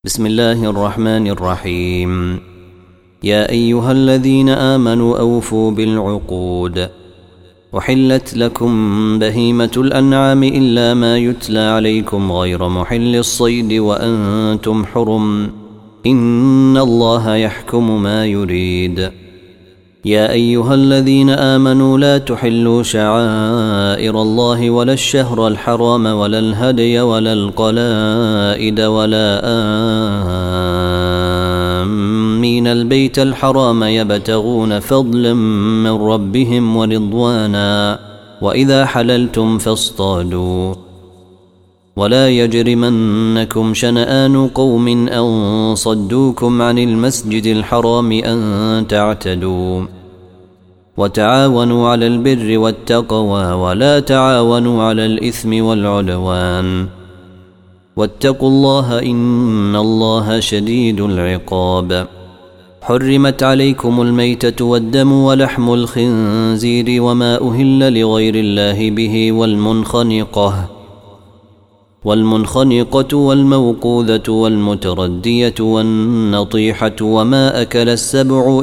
بسم الله الرحمن الرحيم. يا أيها الذين آمنوا أوفوا بالعقود. أحلت لكم بهيمة الأنعام إلا ما يتلى عليكم غير محل الصيد وأنتم حرم، إن الله يحكم ما يريد. يا أيها الذين آمنوا لا تحلوا شعائر الله ولا الشهر الحرام ولا الهدي ولا القلائد ولا آمين البيت الحرام يبتغون فضلا من ربهم ورضوانا، وإذا حللتم فاصطادوا. ولا يجرمنكم شنآن قوم أن صدوكم عن المسجد الحرام أن تعتدوا. وتعاونوا على البر والتقوى ولا تعاونوا على الإثم والعدوان، واتقوا الله إن الله شديد العقاب. حرمت عليكم الميتة والدم ولحم الخنزير وما أهل لغير الله به والمنخنقة والموقوذة والمتردية والنطيحة وما أكل السبع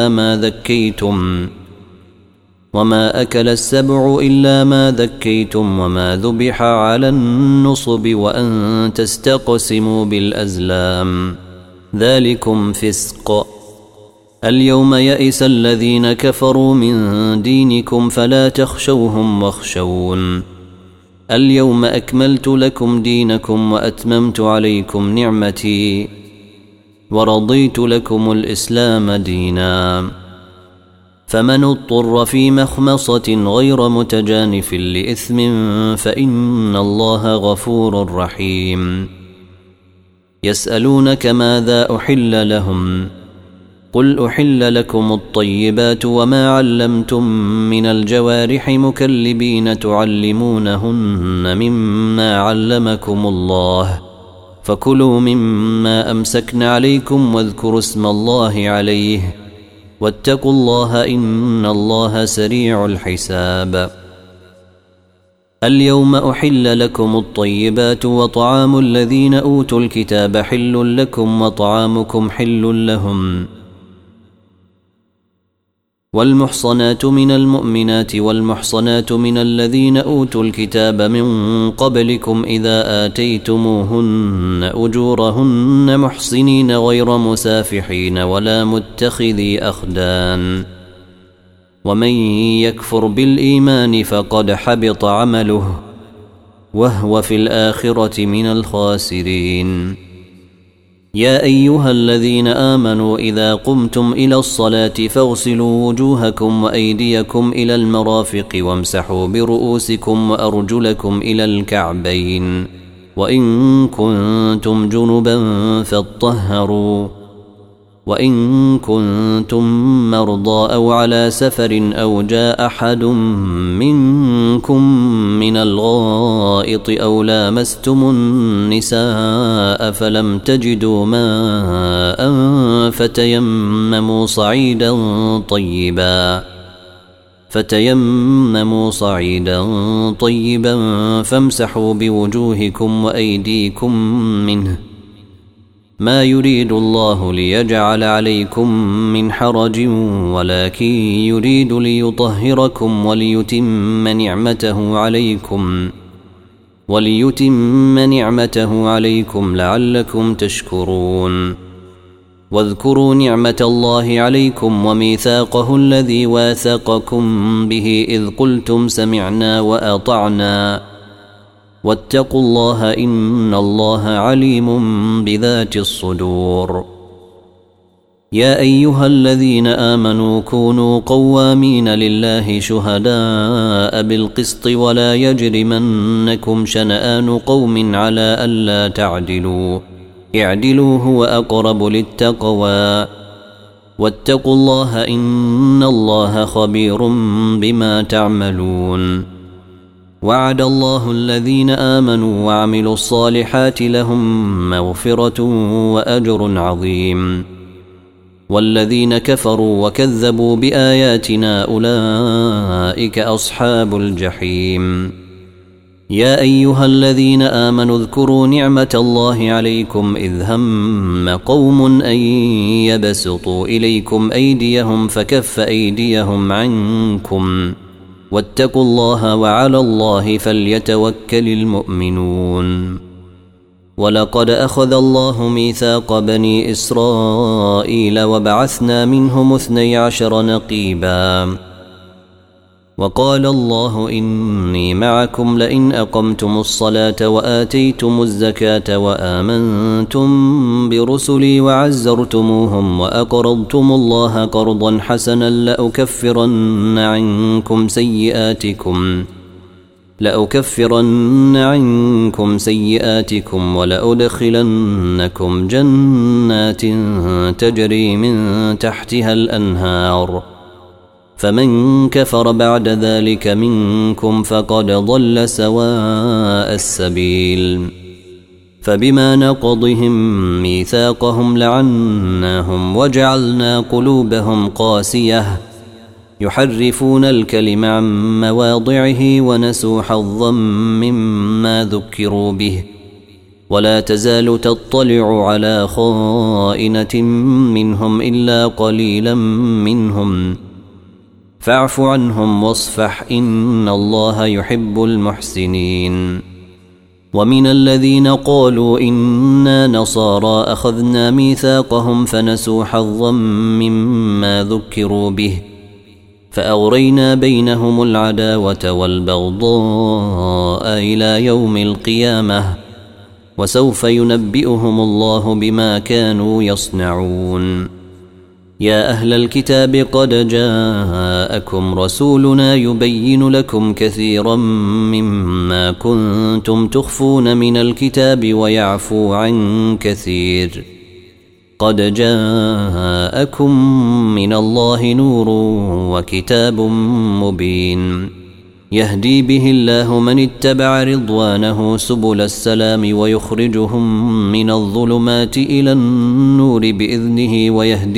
إلا ما ذكيتم وما ذبح على النصب وأن تستقسموا بالأزلام، ذلكم فسق. اليوم يئس الذين كفروا من دينكم فلا تخشوهم واخشون. اليوم أكملت لكم دينكم وأتممت عليكم نعمتي ورضيت لكم الإسلام دينا. فمن اضطر في مخمصة غير متجانف لإثم فإن الله غفور رحيم. يسألونك ماذا أحل لهم، قل أحل لكم الطيبات وما علمتم من الجوارح مكلبين تعلمونهن مما علمكم الله، فكلوا مما أمسكن عليكم واذكروا اسم الله عليه، واتقوا الله إن الله سريع الحساب. اليوم أحل لكم الطيبات وطعام الذين أوتوا الكتاب حل لكم وطعامكم حل لهم. والمحصنات من المؤمنات والمحصنات من الذين أوتوا الكتاب من قبلكم إذا آتيتموهن أجورهن محصنين غير مسافحين ولا متخذي أخدان، ومن يكفر بالإيمان فقد حبط عمله وهو في الآخرة من الخاسرين. يا أيها الذين آمنوا إذا قمتم إلى الصلاة فاغسلوا وجوهكم وأيديكم إلى المرافق وامسحوا برؤوسكم وأرجلكم إلى الكعبين، وإن كنتم جنبا فاطهروا، وإن كنتم مرضى أو على سفر أو جاء أحد منكم من الغائط أو لامستم النساء فلم تجدوا ماء فتيمموا صعيدا طيبا فامسحوا بوجوهكم وأيديكم منه، ما يريد الله ليجعل عليكم من حرج ولكن يريد ليطهركم وليتم نعمته عليكم لعلكم تشكرون. واذكروا نعمة الله عليكم وميثاقه الذي واثقكم به إذ قلتم سمعنا وأطعنا، واتقوا الله إن الله عليم بذات الصدور. يا أيها الذين آمنوا كونوا قوامين لله شهداء بالقسط ولا يجرمنكم شنآن قوم على ألا تعدلوا، اعدلوا هو أقرب للتقوى، واتقوا الله إن الله خبير بما تعملون. وعد الله الذين آمنوا وعملوا الصالحات لهم مغفرة وأجر عظيم، والذين كفروا وكذبوا بآياتنا أولئك أصحاب الجحيم. يا أيها الذين آمنوا اذكروا نعمة الله عليكم إذ هم قوم أن يبسطوا إليكم أيديهم فكف أيديهم عنكم واتقوا الله وعلى الله فليتوكل المؤمنون. ولقد أخذ الله ميثاق بني إسرائيل وبعثنا منهم 12 نقيبا وقال الله إني معكم لئن أقمتم الصلاة وآتيتم الزكاة وآمنتم برسلي وعزرتموهم وأقرضتم الله قرضا حسنا لأكفرن عنكم سيئاتكم ولأدخلنكم جنات تجري من تحتها الأنهار فمن كفر بعد ذلك منكم فقد ضل سواء السبيل. فبما نقضهم ميثاقهم لعناهم وجعلنا قلوبهم قاسية يحرفون الكلم عن مواضعه ونسوا حظا مما ذكروا به ولا تزال تطلع على خائنة منهم إلا قليلا منهم فاعف عنهم واصفح إن الله يحب المحسنين. ومن الذين قالوا إنا نصارى أخذنا ميثاقهم فنسوا حظا مما ذكروا به فأغرينا بينهم العداوة والبغضاء إلى يوم القيامة وسوف ينبئهم الله بما كانوا يصنعون. يا أهل الكتاب قد جاءكم رسولنا يبين لكم كثيرا مما كنتم تخفون من الكتاب ويعفو عن كثير قد جاءكم من الله نور وكتاب مبين يهدي به الله من اتبع رضوانه سبل السلام ويخرجهم من الظلمات إلى النور بإذنه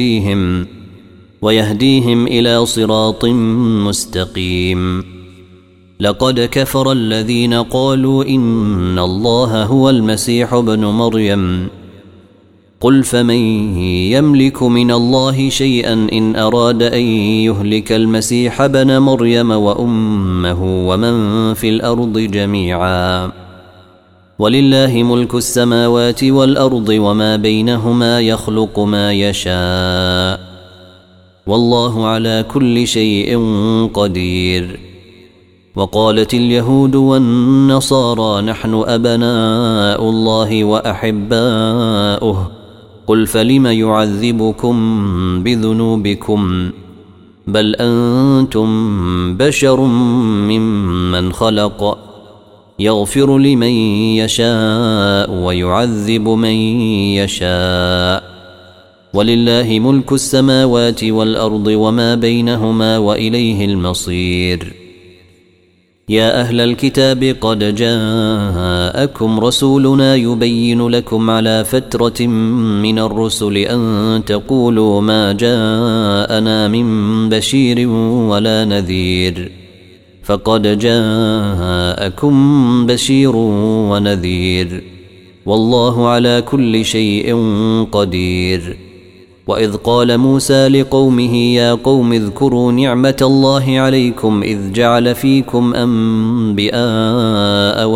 ويهديهم إلى صراط مستقيم. لقد كفر الذين قالوا إن الله هو المسيح ابن مريم قل فمن يملك من الله شيئا إن أراد أن يهلك المسيح ابن مريم وأمه ومن في الأرض جميعا ولله ملك السماوات والأرض وما بينهما يخلق ما يشاء والله على كل شيء قدير. وقالت اليهود والنصارى نحن أبناء الله وأحباؤه قل فلم يعذبكم بذنوبكم بل أنتم بشر ممن خلق يغفر لمن يشاء ويعذب من يشاء ولله ملك السماوات والأرض وما بينهما وإليه المصير. يا أهل الكتاب قد جاءكم رسولنا يبين لكم على فترة من الرسل أن تقولوا ما جاءنا من بشير ولا نذير فقد جاءكم بشير ونذير والله على كل شيء قدير. وإذ قال موسى لقومه يا قوم اذكروا نعمة الله عليكم إذ جعل فيكم أنبياء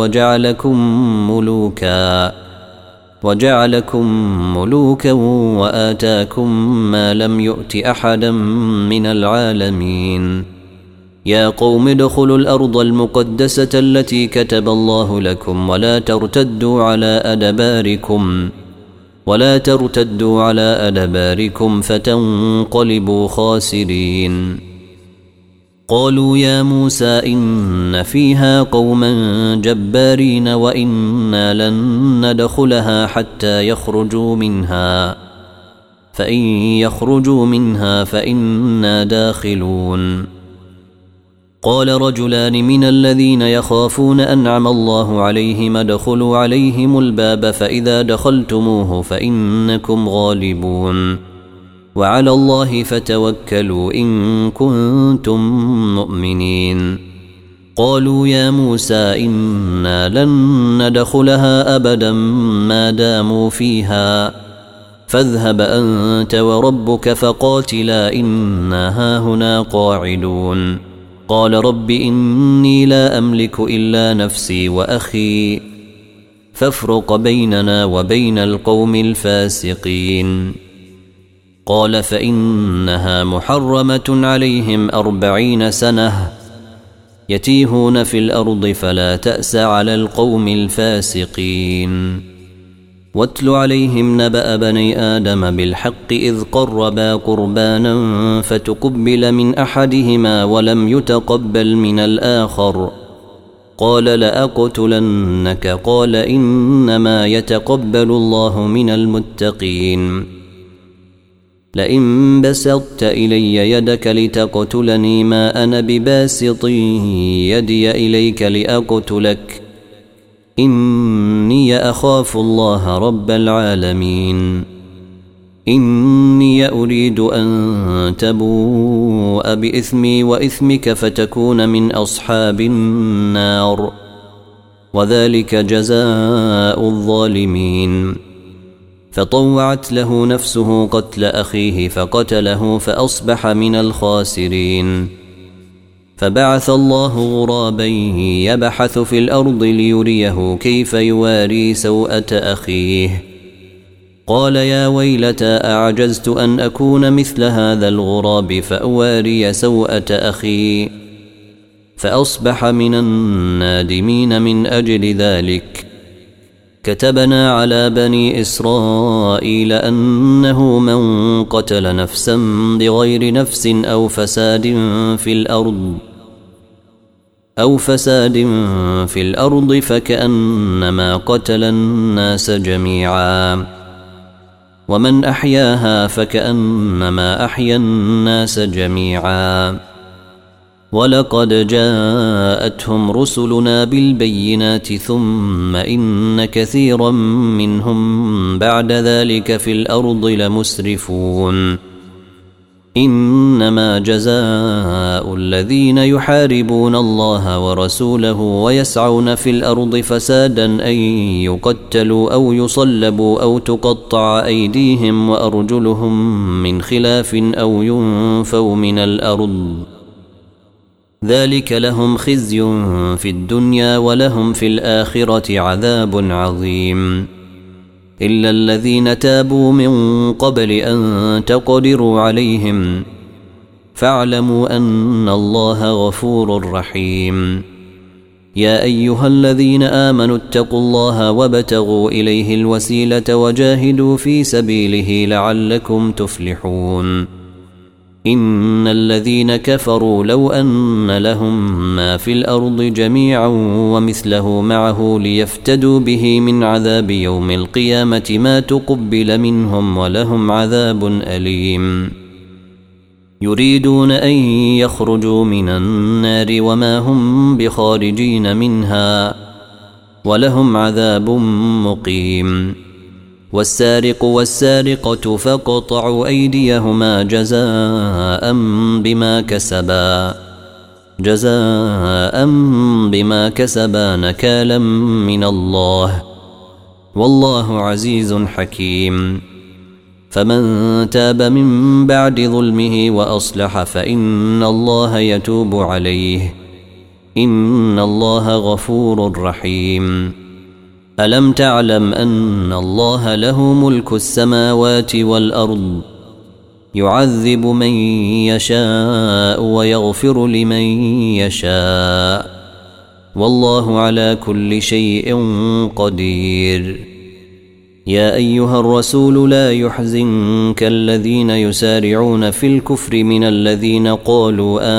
وجعلكم ملوكا وآتاكم ما لم يؤت أحدا من العالمين. يا قوم ادخلوا الأرض المقدسة التي كتب الله لكم ولا ترتدوا على أدباركم فتنقلبوا خاسرين. قالوا يا موسى إن فيها قوما جبارين وإنا لن ندخلها حتى يخرجوا منها فإن يخرجوا منها فإنا داخلون. قال رجلان من الذين يخافون أنعم الله عليهم ادخلوا عليهم الباب فإذا دخلتموه فإنكم غالبون وعلى الله فتوكلوا إن كنتم مؤمنين. قالوا يا موسى إنا لن ندخلها أبدا ما داموا فيها فاذهب أنت وربك فقاتلا إنا هاهنا قاعدون قال رب إني لا أملك إلا نفسي وأخي فافرق بيننا وبين القوم الفاسقين قال فإنها محرمة عليهم 40 سنة يتيهون في الأرض فلا تأس على القوم الفاسقين واتل عليهم نبأ بني آدم بالحق إذ قربا قربانا فتقبل من أحدهما ولم يتقبل من الآخر قال لأقتلنك قال إنما يتقبل الله من المتقين لئن بسطت إلي يدك لتقتلني ما أنا بباسط يدي إليك لأقتلك إني أخاف الله رب العالمين إني أريد أن تبوء بإثمي وإثمك فتكون من أصحاب النار وذلك جزاء الظالمين فطوعت له نفسه قتل أخيه فقتله فأصبح من الخاسرين فبعث الله غرابا يبحث في الأرض ليريه كيف يواري سوءة أخيه قال يا ويلتى أعجزت أن أكون مثل هذا الغراب فأواري سوءة أخي فأصبح من النادمين من أجل ذلك كتبنا على بني إسرائيل أنه من قتل نفسا بغير نفس أو فساد في الأرض فكأنما قتل الناس جميعا ومن أحياها فكأنما أحيا الناس جميعا ولقد جاءتهم رسلنا بالبينات ثم إن كثيرا منهم بعد ذلك في الأرض لمسرفون إنما جزاء الذين يحاربون الله ورسوله ويسعون في الأرض فسادا أن يقتلوا أو يصلبوا أو تقطع أيديهم وأرجلهم من خلاف أو ينفوا من الأرض ذلك لهم خزي في الدنيا ولهم في الآخرة عذاب عظيم إلا الذين تابوا من قبل أن تقدروا عليهم فاعلموا أن الله غفور رحيم يا أيها الذين آمنوا اتقوا الله وابتغوا إليه الوسيلة وجاهدوا في سبيله لعلكم تفلحون إن الذين كفروا لو أن لهم ما في الأرض جميعا ومثله معه ليفتدوا به من عذاب يوم القيامة ما تقبل منهم ولهم عذاب أليم يريدون أن يخرجوا من النار وما هم بخارجين منها ولهم عذاب مقيم والسارق والسارقة فاقطعوا أيديهما جزاء بما كسبا نكالا من الله والله عزيز حكيم فمن تاب من بعد ظلمه وأصلح فإن الله يتوب عليه إن الله غفور رحيم ألم تعلم أن الله له ملك السماوات والأرض يعذب من يشاء ويغفر لمن يشاء والله على كل شيء قدير يا أيها الرسول لا يحزنك الذين يسارعون في الكفر من الذين قالوا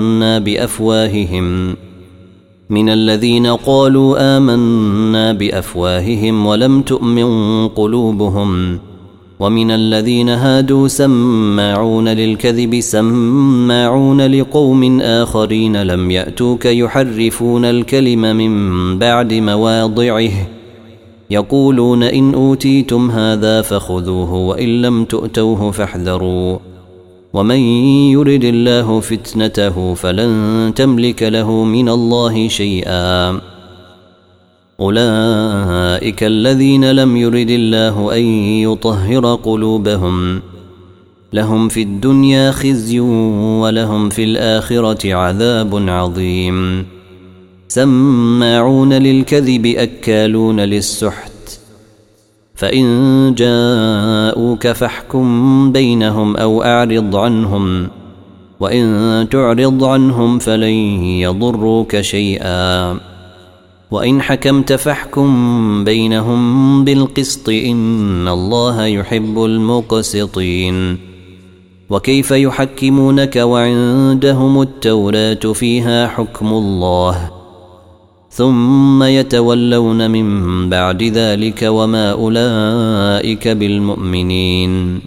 آمنا بأفواههم ولم تؤمن قلوبهم ومن الذين هادوا سماعون للكذب سماعون لقوم آخرين لم يأتوك يحرفون الكلم من بعد مواضعه يقولون إن أوتيتم هذا فخذوه وإن لم تؤتوه فاحذروا ومن يرد الله فتنته فلن تملك له من الله شيئا. أولئك الذين لم يرد الله أن يطهر قلوبهم لهم في الدنيا خزي ولهم في الآخرة عذاب عظيم. سماعون للكذب أكالون للسحت فإن جاءوك فاحكم بينهم أو أعرض عنهم وإن تعرض عنهم فلن يضروك شيئا وإن حكمت فاحكم بينهم بالقسط إن الله يحب المقسطين. وكيف يحكمونك وعندهم التوراة فيها حكم الله ثم يتولون من بعد ذلك وما أولئك بالمؤمنين.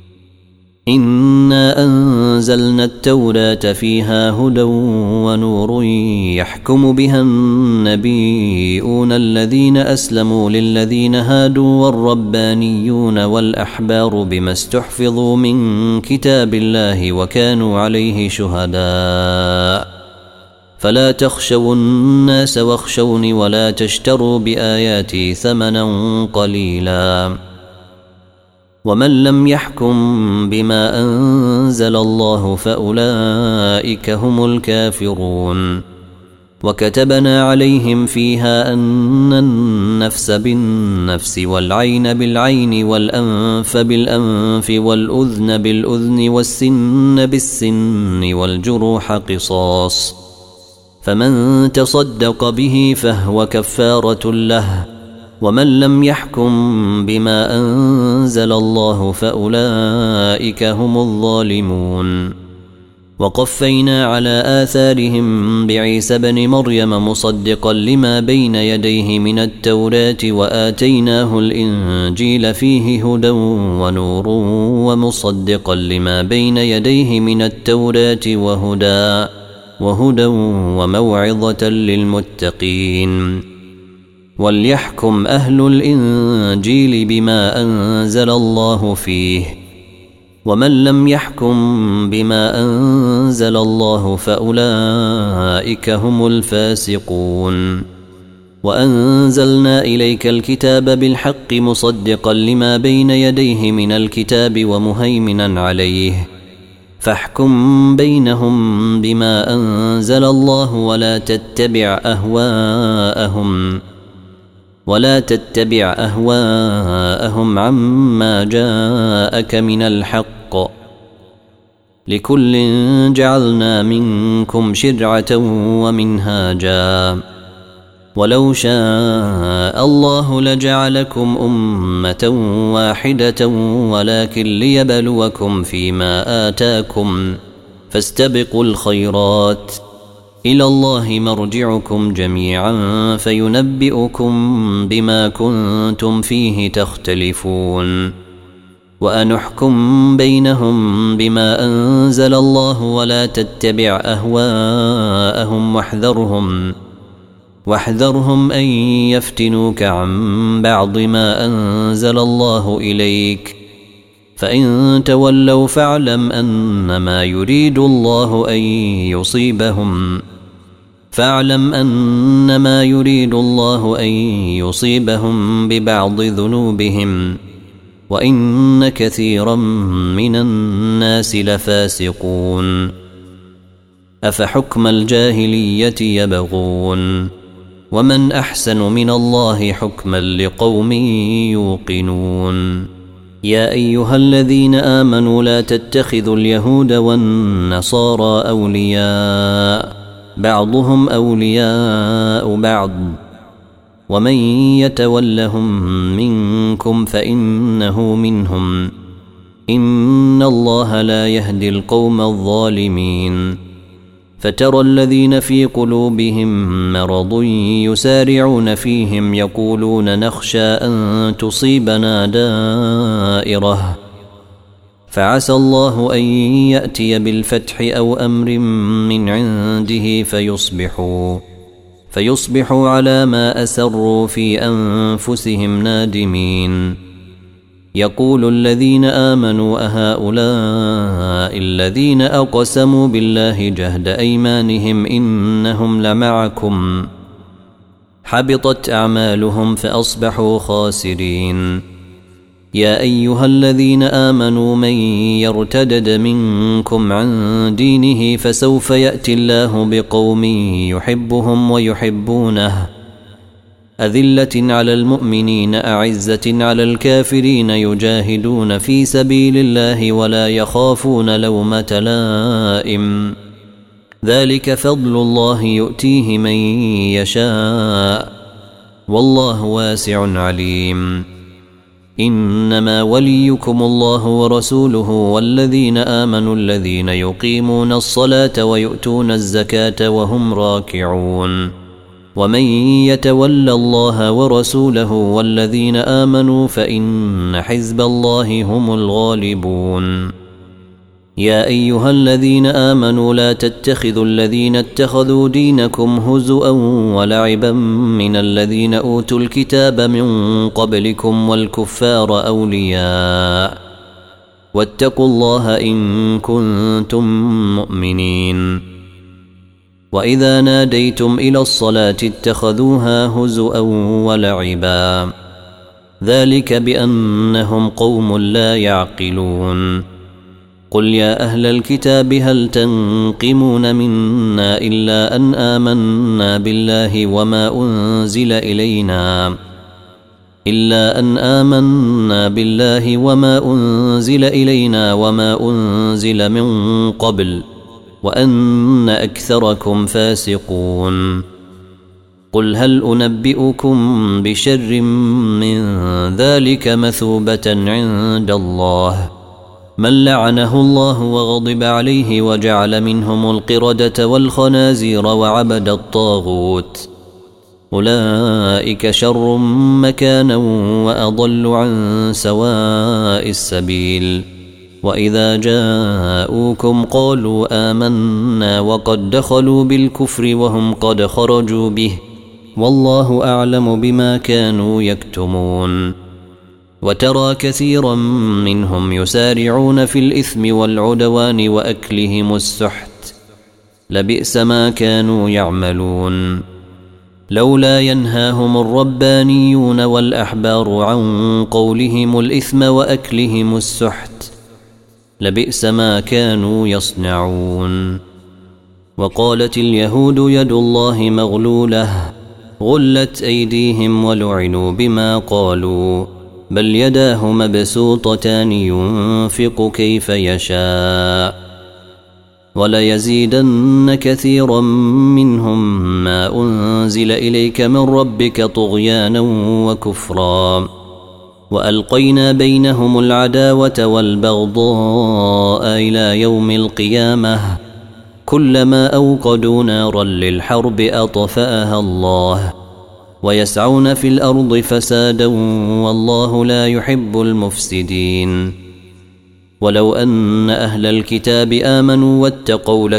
إنا أنزلنا التوراة فيها هدى ونور يحكم بها النبيون الذين أسلموا للذين هادوا والربانيون والأحبار بما استحفظوا من كتاب الله وكانوا عليه شهداء. فلا تخشوا الناس واخشوني ولا تشتروا بآياتي ثمنا قليلا. ومن لم يحكم بما أنزل الله فأولئك هم الكافرون. وكتبنا عليهم فيها أن النفس بالنفس والعين بالعين والأنف بالأنف والأذن بالأذن والسن بالسن والجروح قصاص فمن تصدق به فهو كفارة له. ومن لم يحكم بما أنزل الله فأولئك هم الظالمون. وقفينا على آثارهم بعيسى بن مريم مصدقا لما بين يديه من التوراة وآتيناه الإنجيل فيه هدى ونور ومصدقا لما بين يديه من التوراة وهدى وموعظة للمتقين. وليحكم أهل الإنجيل بما أنزل الله فيه ومن لم يحكم بما أنزل الله فأولئك هم الفاسقون. وأنزلنا إليك الكتاب بالحق مصدقا لما بين يديه من الكتاب ومهيمنا عليه فاحكم بينهم بما أنزل الله ولا تتبع أهواءهم عما جاءك من الحق. لكل جعلنا منكم شرعة ومنهاجا ولو شاء الله لجعلكم أمة واحدة ولكن ليبلوكم فيما آتاكم فاستبقوا الخيرات إلى الله مرجعكم جميعا فينبئكم بما كنتم فيه تختلفون. وأنحكم بينهم بما أنزل الله ولا تتبع أهواءهم واحذرهم أن يفتنوك عن بعض ما أنزل الله إليك فإن تولوا فاعلم أنما يريد الله أن يصيبهم ببعض ذنوبهم وإن كثيرا من الناس لفاسقون. أفحكم الجاهلية يبغون ومن أحسن من الله حكما لقوم يوقنون. يا أيها الذين آمنوا لا تتخذوا اليهود والنصارى أولياء بعضهم أولياء بعض ومن يتولهم منكم فإنه منهم إن الله لا يهدي القوم الظالمين. فترى الذين في قلوبهم مرض يسارعون فيهم يقولون نخشى أن تصيبنا دائرة فعسى الله أن يأتي بالفتح أو أمر من عنده فيصبحوا على ما أسروا في أنفسهم نادمين. يقول الذين آمنوا أهؤلاء الذين أقسموا بالله جهد أيمانهم إنهم لمعكم حبطت أعمالهم فأصبحوا خاسرين. يا أيها الذين آمنوا من يرتدد منكم عن دينه فسوف يأتي الله بقوم يحبهم ويحبونه أذلة على المؤمنين أعزة على الكافرين يجاهدون في سبيل الله ولا يخافون لومة لائم ذلك فضل الله يؤتيه من يشاء والله واسع عليم. إنما وليكم الله ورسوله والذين آمنوا الذين يقيمون الصلاة ويؤتون الزكاة وهم راكعون ومن يتول الله ورسوله والذين آمنوا فإن حزب الله هم الغالبون. يا أيها الذين آمنوا لا تتخذوا الذين اتخذوا دينكم هزؤا ولعبا من الذين أوتوا الكتاب من قبلكم والكفار أولياء واتقوا الله إن كنتم مؤمنين. وإذا ناديتم إلى الصلاة اتخذوها هزؤا ولعبا ذلك بأنهم قوم لا يعقلون. قل يا أهل الكتاب هل تنقمون منا إلا أن آمنا بالله وما أنزل إلينا وما أنزل من قبل وأن أكثركم فاسقون. قل هل أنبئكم بشر من ذلك مثوبة عند الله من لعنه الله وغضب عليه وجعل منهم القردة والخنازير وعبد الطاغوت أولئك شر مكانا وأضل عن سواء السبيل. وإذا جاءوكم قالوا آمنا وقد دخلوا بالكفر وهم قد خرجوا به والله أعلم بما كانوا يكتمون. وترى كثيرا منهم يسارعون في الإثم والعدوان وأكلهم السحت لبئس ما كانوا يعملون. لولا ينهاهم الربانيون والأحبار عن قولهم الإثم وأكلهم السحت لبئس ما كانوا يصنعون. وقالت اليهود يد الله مغلولة غلت أيديهم ولعنوا بما قالوا بل يداه مبسوطتان ينفق كيف يشاء وليزيدن كثيرا منهم ما أنزل إليك من ربك طغيانا وكفرا وألقينا بينهم العداوة والبغضاء إلى يوم القيامة كلما أوقدوا نارا للحرب أطفأها الله ويسعون في الأرض فسادا والله لا يحب المفسدين. ولو أن أهل الكتاب آمنوا واتقوا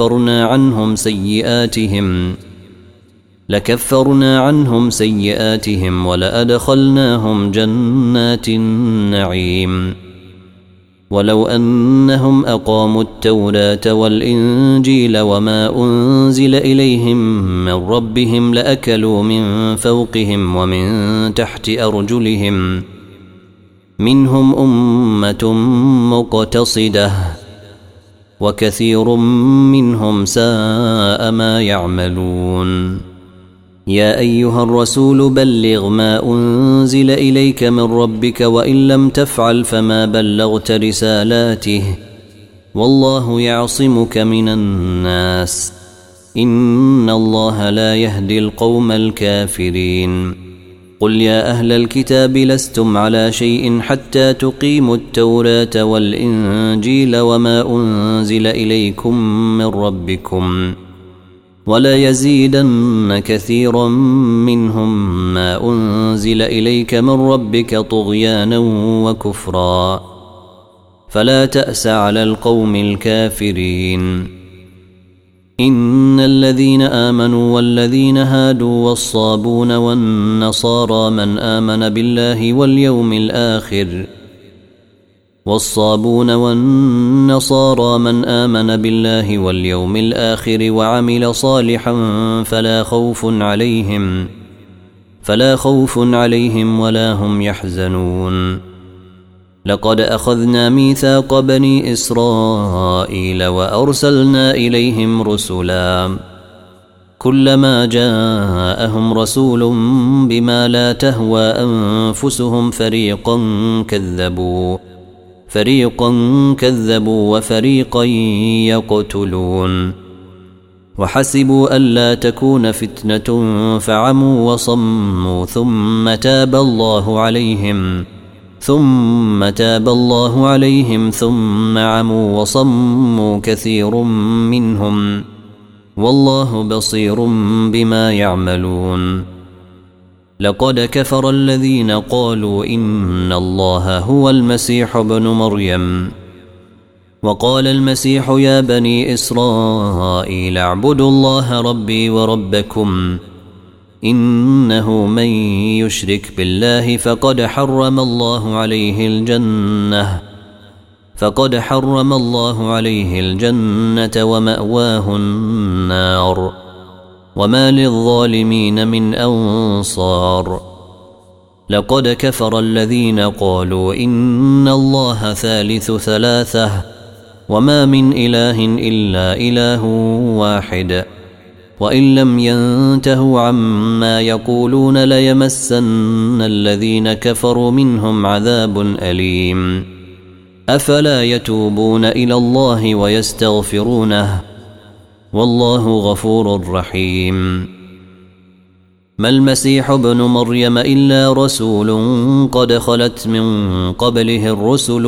لكفرنا عنهم سيئاتهم ولأدخلناهم جنات النعيم. ولو أنهم أقاموا التوراة والإنجيل وما أنزل إليهم من ربهم لأكلوا من فوقهم ومن تحت أرجلهم منهم أمة مقتصدة وكثير منهم ساء ما يعملون. يا أيها الرسول بلغ ما أنزل إليك من ربك وإن لم تفعل فما بلغت رسالاته والله يعصمك من الناس إن الله لا يهدي القوم الكافرين. قل يا أهل الكتاب لستم على شيء حتى تقيموا التوراة والإنجيل وما أنزل إليكم من ربكم ولا يزيدن كثيرا منهم ما أنزل إليك من ربك طغيانا وكفرا فلا تأس على القوم الكافرين. إن الذين آمنوا والذين هادوا والصابون والنصارى من آمن بالله واليوم الآخر والصابون والنصارى من آمن بالله واليوم الآخر وعمل صالحا فلا خوف عليهم ولا هم يحزنون. لقد أخذنا ميثاق بني إسرائيل وأرسلنا إليهم رسلا كلما جاءهم رسول بما لا تهوى أنفسهم فريقا كذبوا وفريقا يقتلون. وحسبوا ألا تكون فتنة فعموا وصموا ثم تاب الله عليهم ثم عموا وصموا كثير منهم والله بصير بما يعملون. لقد كفر الذين قالوا إن الله هو المسيح ابن مريم وقال المسيح يا بني إسرائيل اعبدوا الله ربي وربكم إنه من يشرك بالله فقد حرم الله عليه الجنة ومأواه النار وما للظالمين من أنصار. لقد كفر الذين قالوا إن الله ثالث ثلاثة وما من إله إلا إله واحد وإن لم ينتهوا عما يقولون ليمسن الذين كفروا منهم عذاب أليم. أفلا يتوبون إلى الله ويستغفرونه والله غفور رحيم. ما المسيح ابن مريم إلا رسول قد خلت من قبله الرسل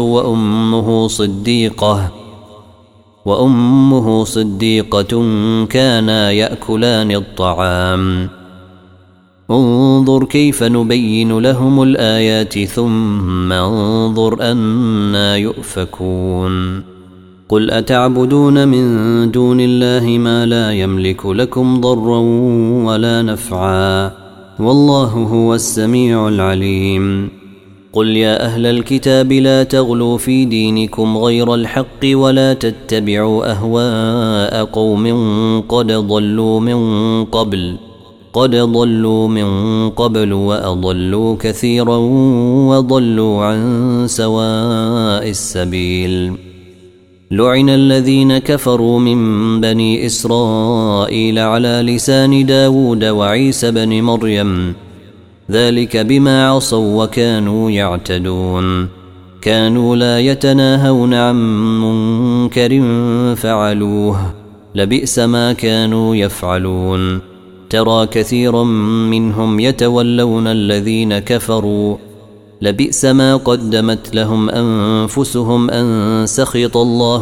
وأمه صديقة كانا يأكلان الطعام. انظر كيف نبين لهم الآيات ثم انظر أنا يؤفكون. قل أتعبدون من دون الله ما لا يملك لكم ضرا ولا نفعا والله هو السميع العليم. قل يا أهل الكتاب لا تغلوا في دينكم غير الحق ولا تتبعوا أهواء قوم قد ضلوا من قبل وأضلوا كثيرا وضلوا عن سواء السبيل. لعن الذين كفروا من بني إسرائيل على لسان داود وعيسى بن مريم ذلك بما عصوا وكانوا يعتدون. كانوا لا يتناهون عن منكر فعلوه لبئس ما كانوا يفعلون. ترى كثيرا منهم يتولون الذين كفروا لبئس ما قدمت لهم أنفسهم أن سخط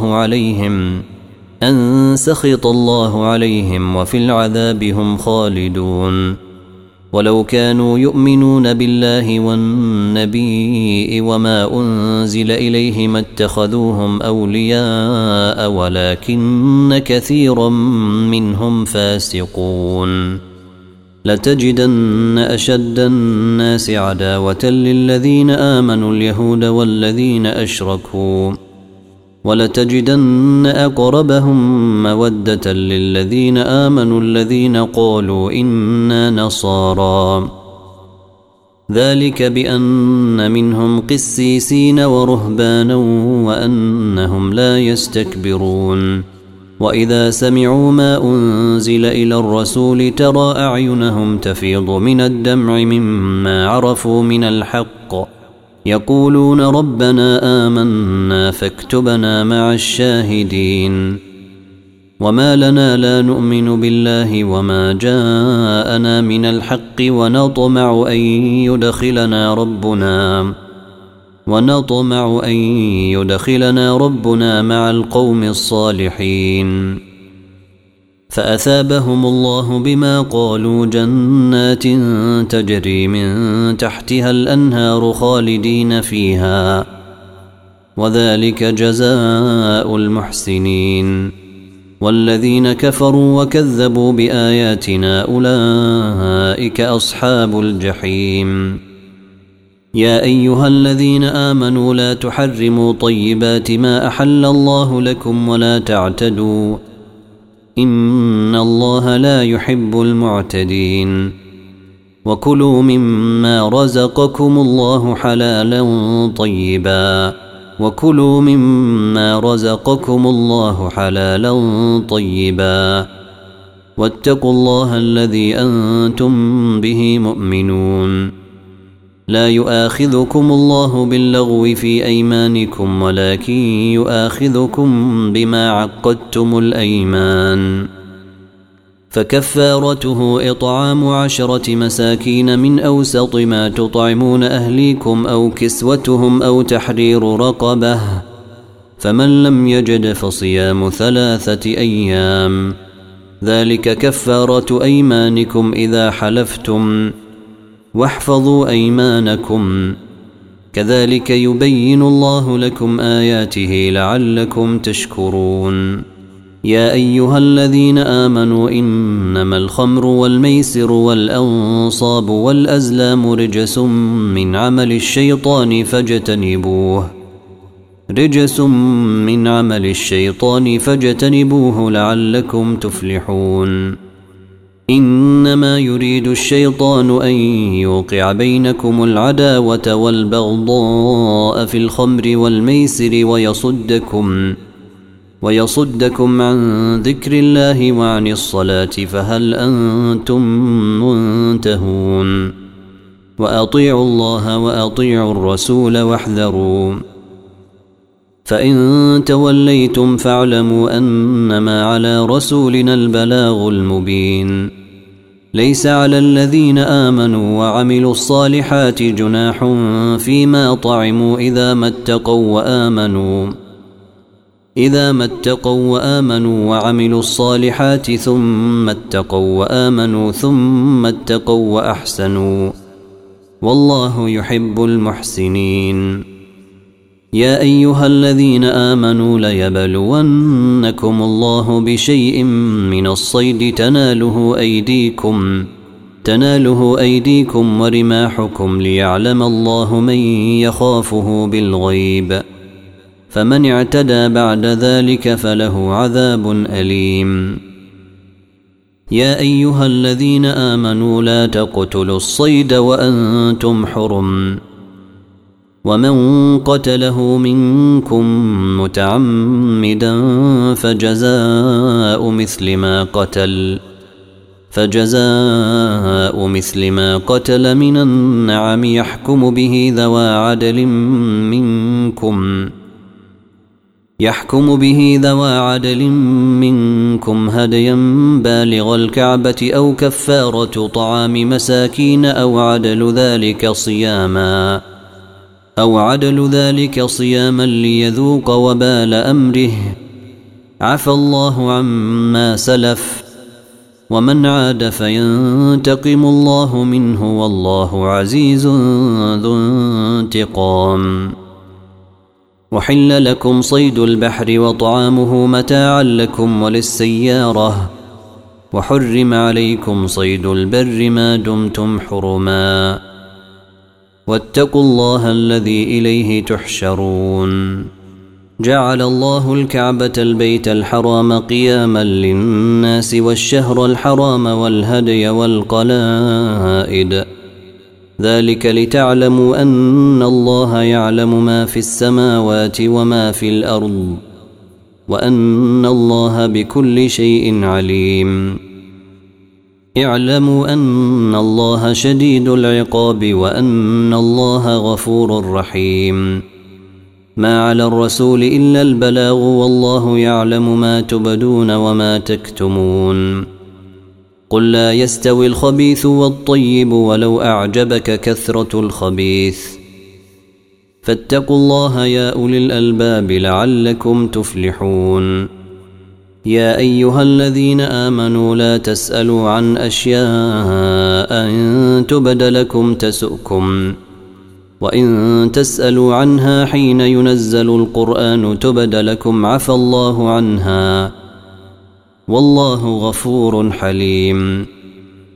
الله عليهم وفي العذاب هم خالدون. ولو كانوا يؤمنون بالله والنبي وما أنزل إليه ما اتخذوهم أولياء ولكن كثيرا منهم فاسقون. لتجدن أشد الناس عداوة للذين آمنوا اليهود والذين أشركوا ولتجدن أقربهم مودة للذين آمنوا الذين قالوا إنا نصارى ذلك بأن منهم قسيسين ورهبانا وأنهم لا يستكبرون. وإذا سمعوا ما أنزل إلى الرسول ترى أعينهم تفيض من الدمع مما عرفوا من الحق يقولون ربنا آمنا فاكتبنا مع الشاهدين. وما لنا لا نؤمن بالله وما جاءنا من الحق ونطمع أن يدخلنا ربنا مع القوم الصالحين. فأثابهم الله بما قالوا جنات تجري من تحتها الأنهار خالدين فيها وذلك جزاء المحسنين. والذين كفروا وكذبوا بآياتنا أولئك أصحاب الجحيم. يا أيها الذين آمنوا لا تحرموا طيبات ما أحل الله لكم ولا تعتدوا إن الله لا يحب المعتدين وكلوا مما رزقكم الله حلالا طيبا واتقوا الله الذي أنتم به مؤمنون لا يؤاخذكم الله باللغو في أيمانكم ولكن يؤاخذكم بما عقدتم الأيمان فكفارته إطعام 10 مساكين من أوسط ما تطعمون أهليكم أو كسوتهم أو تحرير رقبة فمن لم يجد فصيام 3 أيام ذلك كفارة أيمانكم إذا حلفتم واحفظوا أيمانكم كذلك يبين الله لكم آياته لعلكم تشكرون يا أيها الذين آمنوا إنما الخمر والميسر والأنصاب والأزلام رجس من عمل الشيطان فاجتنبوه لعلكم تفلحون إنما يريد الشيطان أن يوقع بينكم العداوة والبغضاء في الخمر والميسر ويصدكم عن ذكر الله وعن الصلاة فهل أنتم منتهون وأطيعوا الله وأطيعوا الرسول واحذروا فإن توليتم فاعلموا أنما على رسولنا البلاغ المبين ليس على الذين آمنوا وعملوا الصالحات جناح فيما طعموا إذا ما اتقوا وآمنوا وعملوا الصالحات ثم اتقوا وآمنوا ثم اتقوا وأحسنوا والله يحب المحسنين يا أيها الذين آمنوا ليبلونكم الله بشيء من الصيد تناله أيديكم ورماحكم ليعلم الله من يخافه بالغيب فمن اعتدى بعد ذلك فله عذاب أليم يا أيها الذين آمنوا لا تقتلوا الصيد وأنتم حرم ومن قتله منكم متعمدا فجزاء مثل ما قتل من النعم يحكم به ذوى عدل منكم هديا بالغ الكعبة أو كفارة طعام مساكين أو عدل ذلك صياما ليذوق وبال أمره عفى الله عما سلف ومن عاد فينتقم الله منه والله عزيز ذو انتقام وحل لكم صيد البحر وطعامه متاعا لكم وللسيارة وحرم عليكم صيد البر ما دمتم حرما واتقوا الله الذي إليه تحشرون جعل الله الكعبة البيت الحرام قياما للناس والشهر الحرام والهدي والقلائد ذلك لتعلموا أن الله يعلم ما في السماوات وما في الأرض وأن الله بكل شيء عليم اعلموا أن الله شديد العقاب وأن الله غفور رحيم ما على الرسول إلا البلاغ والله يعلم ما تبدون وما تكتمون قل لا يستوي الخبيث والطيب ولو أعجبك كثرة الخبيث فاتقوا الله يا أولي الألباب لعلكم تفلحون يا أيها الذين آمنوا لا تسألوا عن أشياء إن تبد لكم تسؤكم وإن تسألوا عنها حين ينزل القرآن تبد لكم عفى الله عنها والله غفور حليم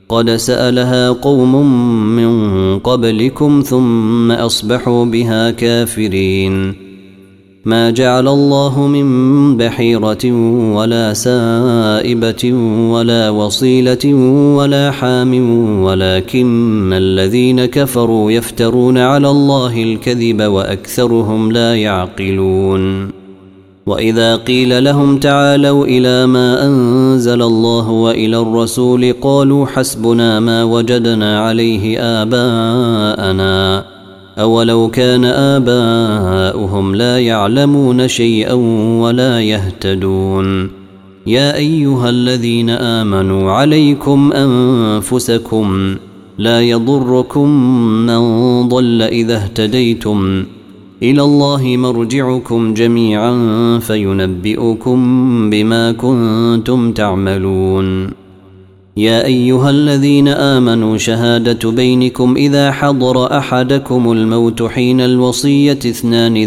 قد سألها قوم من قبلكم ثم أصبحوا بها كافرين ما جعل الله من بحيرة ولا سائبة ولا وصيلة ولا حام ولكن الذين كفروا يفترون على الله الكذب وأكثرهم لا يعقلون وإذا قيل لهم تعالوا إلى ما أنزل الله وإلى الرسول قالوا حسبنا ما وجدنا عليه آباءنا أولو كان آباؤهم لا يعلمون شيئا ولا يهتدون يا أيها الذين آمنوا عليكم أنفسكم لا يضركم من ضل إذا اهتديتم إلى الله مرجعكم جميعا فينبئكم بما كنتم تعملون يا أيها الذين آمنوا شهادة بينكم إذا حضر أحدكم الموت حين الوصية اثنان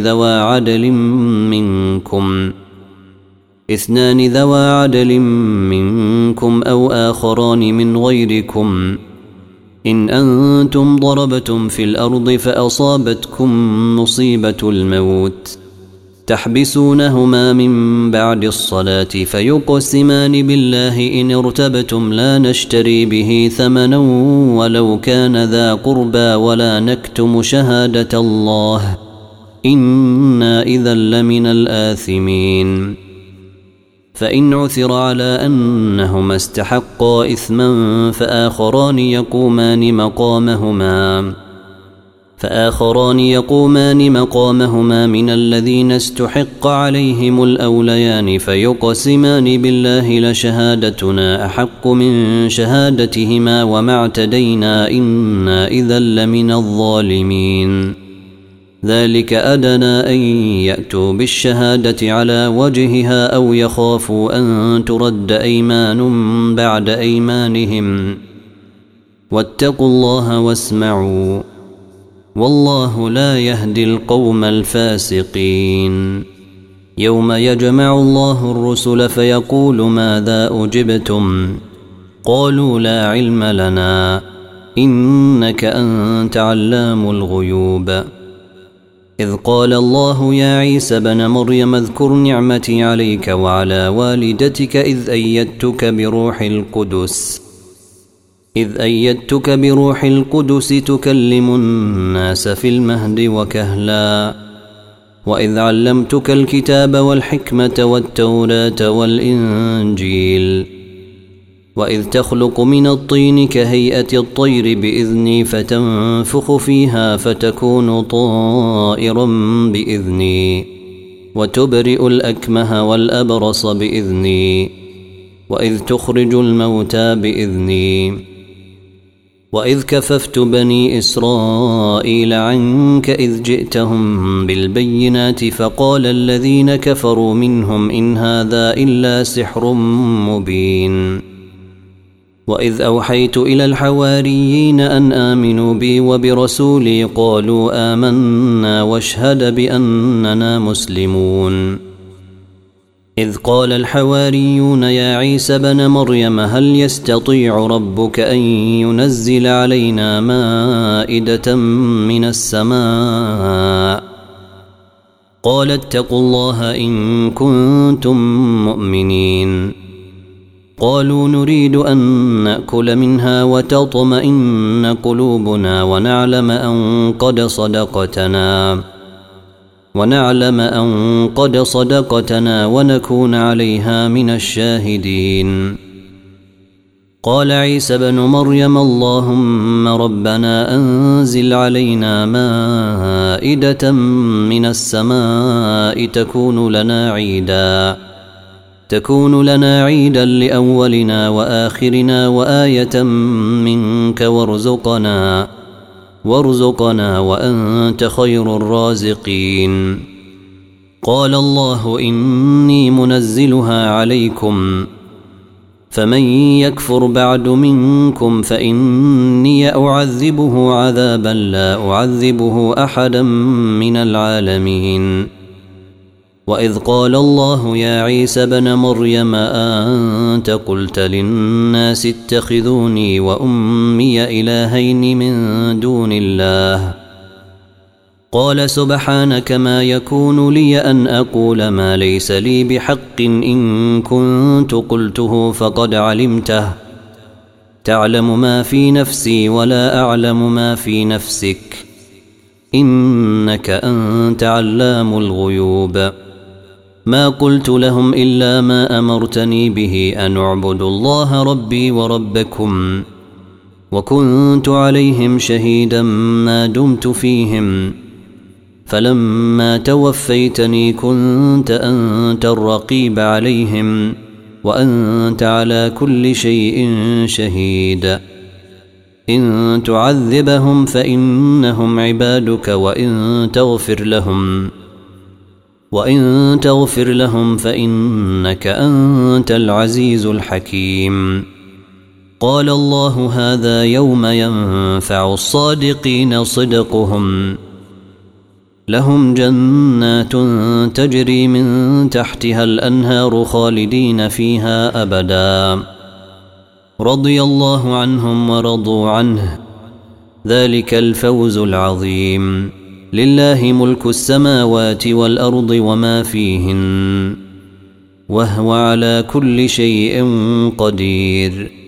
ذوى عدل منكم أو آخران من غيركم إن أنتم ضربتم في الأرض فأصابتكم مصيبة الموت تحبسونهما من بعد الصلاة فيقسمان بالله إن ارتبتم لا نشتري به ثمنا ولو كان ذا قربى ولا نكتم شهادة الله إنا إذا لمن الآثمين فإن عثر على أنهما استحقا إثما فآخران يقومان مقامهما من الذين استحق عليهم الأوليان فيقسمان بالله لشهادتنا أحق من شهادتهما وما اعتدينا إنا إذا لمن الظالمين ذلك أدنى أن يأتوا بالشهادة على وجهها أو يخافوا أن ترد أيمان بعد أيمانهم واتقوا الله واسمعوا والله لا يهدي القوم الفاسقين يوم يجمع الله الرسل فيقول ماذا أجبتم قالوا لا علم لنا إنك أنت علام الغيوب إذ قال الله يا عيسى بن مريم اذكر نعمتي عليك وعلى والدتك إذ أيدتك بروح القدس تكلم الناس في المهد وكهلا وإذ علمتك الكتاب والحكمة والتوراة والإنجيل وإذ تخلق من الطين كهيئة الطير بإذني فتنفخ فيها فتكون طائرا بإذني وتبرئ الأكمه والأبرص بإذني وإذ تخرج الموتى بإذني وإذ كففت بني إسرائيل عنك إذ جئتهم بالبينات فقال الذين كفروا منهم إن هذا إلا سحر مبين وإذ أوحيت إلى الحواريين أن آمنوا بي وبرسولي قالوا آمنا واشهد بأننا مسلمون إذ قال الحواريون يا عيسى بن مريم هل يستطيع ربك أن ينزل علينا مائدة من السماء قال اتقوا الله إن كنتم مؤمنين قالوا نريد أن نأكل منها وتطمئن قلوبنا ونعلم أن قد صدقتنا ونكون عليها من الشاهدين قال عيسى بن مريم اللهم ربنا أنزل علينا مائدة من السماء تكون لنا عيدا لأولنا وآخرنا وآية منك وارزقنا وأنت خير الرازقين قال الله إني منزلها عليكم فمن يكفر بعد منكم فإني أعذبه عذابا لا أعذبه أحدا من العالمين وإذ قال الله يا عيسى ابن مريم أأنت قلت للناس اتخذوني وأمي إلهين من دون الله قال سبحانك ما يكون لي أن أقول ما ليس لي بحق إن كنت قلته فقد علمته تعلم ما في نفسي ولا أعلم ما في نفسك إنك أنت علام الغيوب ما قلت لهم إلا ما أمرتني به أن اعبدوا الله ربي وربكم وكنت عليهم شهيدا ما دمت فيهم فلما توفيتني كنت أنت الرقيب عليهم وأنت على كل شيء شهيد إن تعذبهم فإنهم عبادك وإن تغفر لهم فإنك أنت العزيز الحكيم قال الله هذا يوم ينفع الصادقين صدقهم لهم جنات تجري من تحتها الأنهار خالدين فيها أبدا رضي الله عنهم ورضوا عنه ذلك الفوز العظيم لله ملك السماوات والأرض وما فيهن وهو على كل شيء قدير